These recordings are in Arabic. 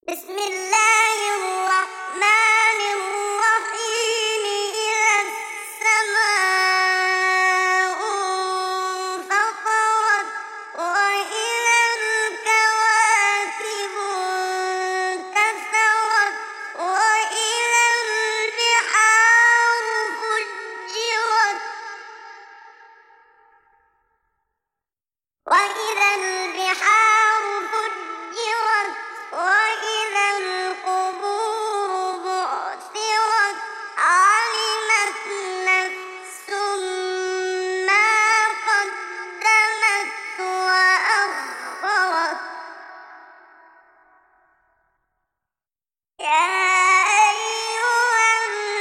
بسم الله الرحمن الرحيم. إذا السماء انفطرت وإذا الكواكب انتثرت وإذا البحار فجرت وإذا القبور بعثرت علمت نفس ما قدمت وأخرت. يا أيها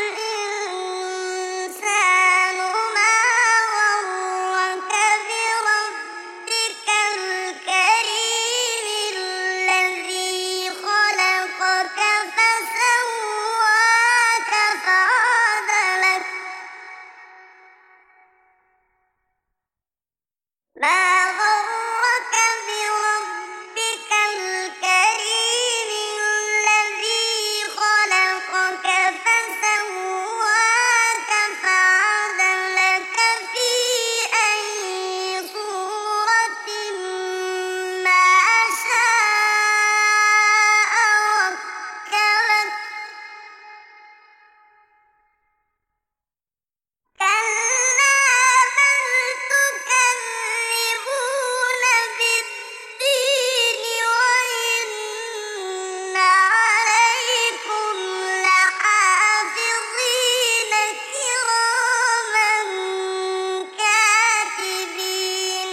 الإنسان ما غرك بربك الكريم الذي خلقك فسواك فعدلك. ما غرك بربك الكريم الذي خلقك فسواك فعدلك في أي صورة ما شاء ركبك. كلا بل تكذبون بالدين وإن عليكم لحافظين كراما كاتبين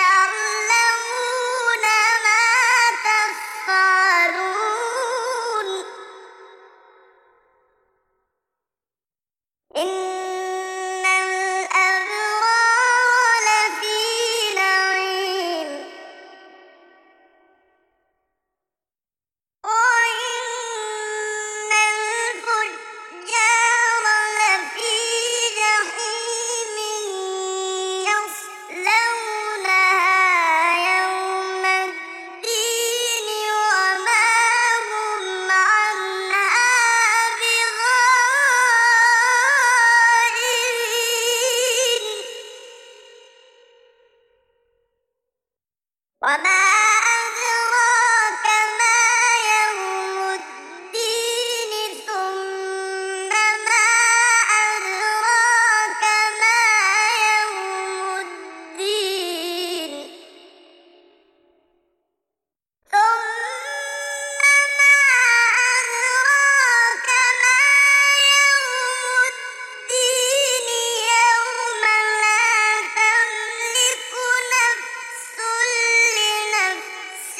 يعلمون ما تفعلون. إن الأبرار لفي نعيم وإن الفجار لفي جحيم يصلونها يوم الدين وما هم عنها بغائبين. وما أدراك ما يوم الدين ثم ما أدراك ما يوم الدين ثم ما أدراك ما يوم الدين يوم لا تملك نفس لنفس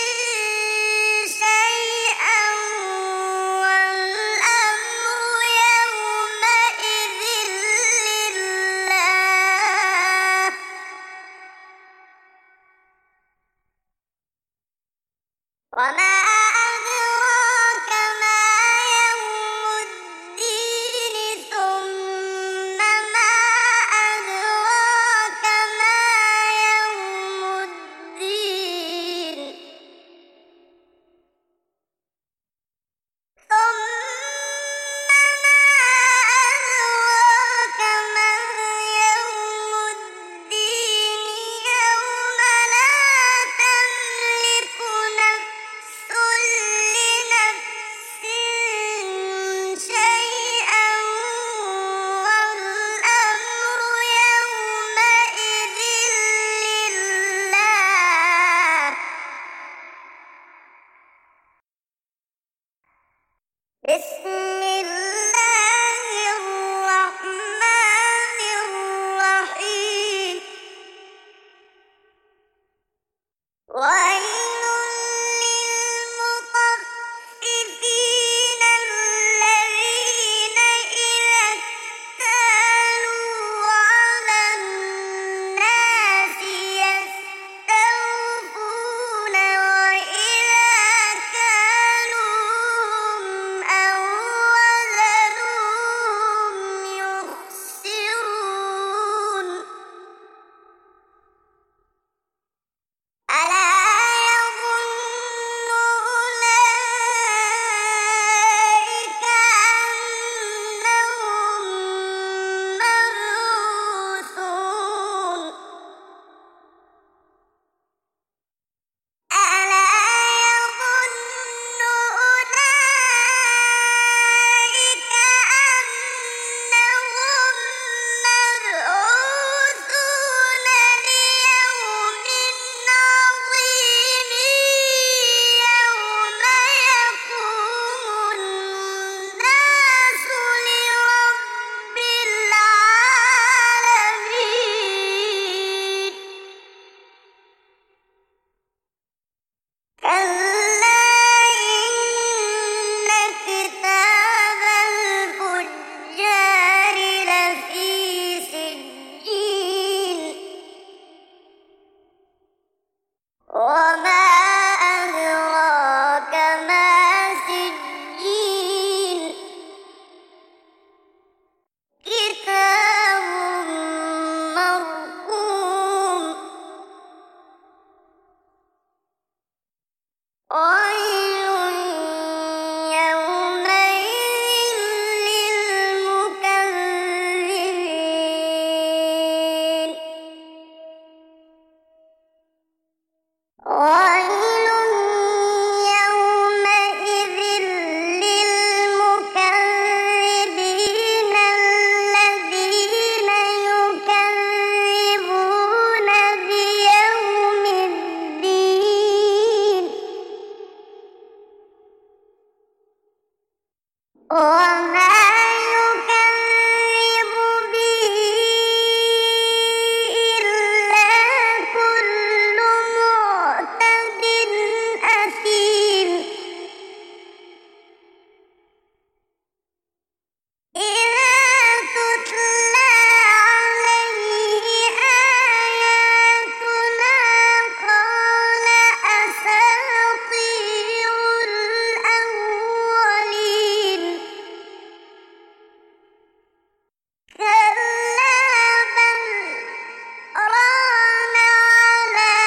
شيئا والأمر يومئذ لله. وما أدراك ما يوم الدين ثم ما أدراك ما يوم الدين ثم ما أدراك ما يوم الدين يوم لا تملك نفس لنفس شيئا والأمر يومئذ لله. بسم الله الرحمن الرحيم. ويل للمطففين الذين إذا اكتالوا على الناس يستوفون وإذا كالوهم أو وما يكذب به إلا كل معتد أثيم إذا تتلى عليه آياتنا قال أساطير الأولين كلا بل ران على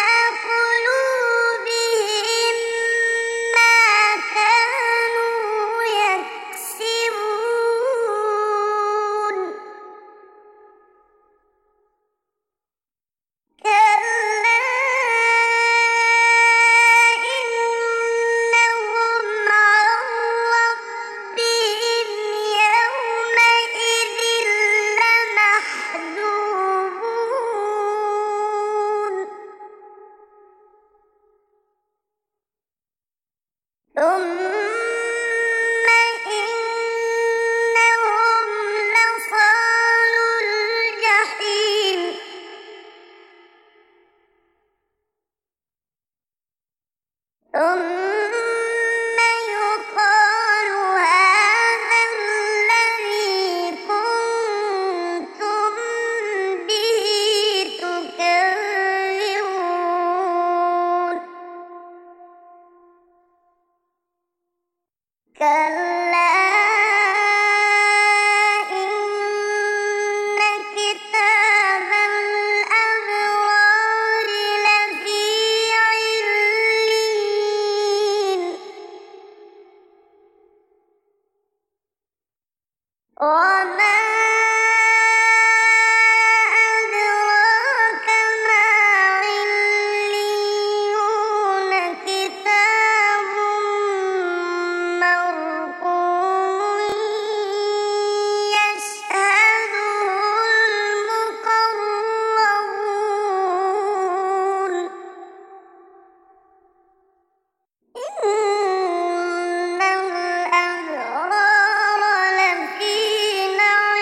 قلوبهم ما كانوا يكسبون كلا إنهم عن ربهم يومئذ لمحجوبون ثم إنهم لصالو الجحيم ثم يقال هذا الذي كنتم به تكذبون كلا إن كتاب الأبرار لفي عليين وما أدراك ما عليون كتاب مرقوم يشهده المقربون إن الأبرار لفي نعيم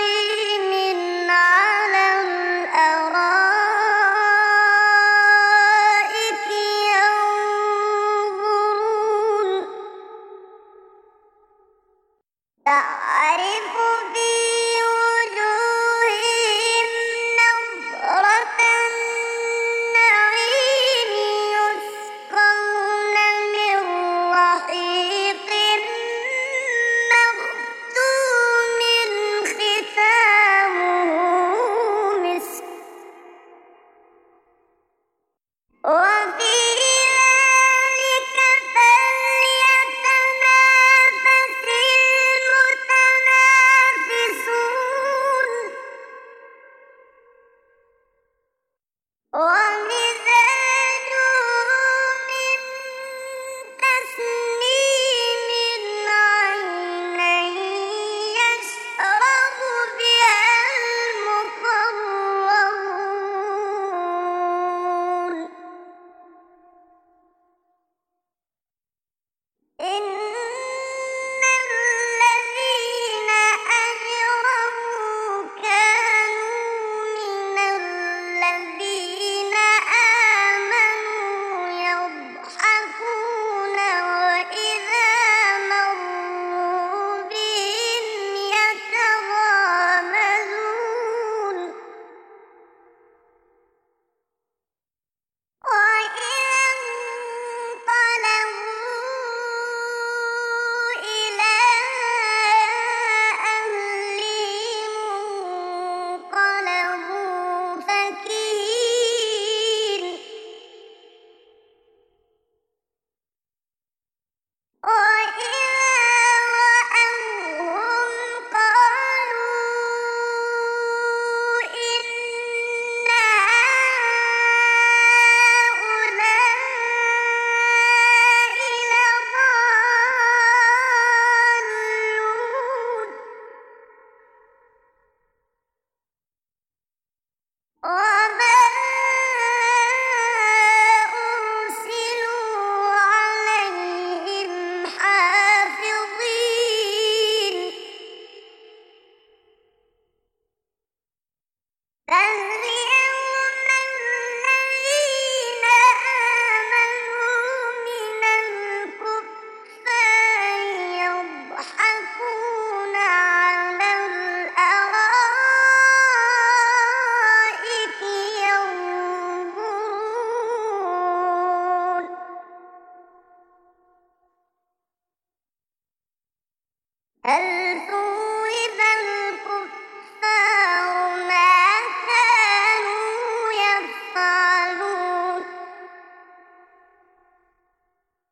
هل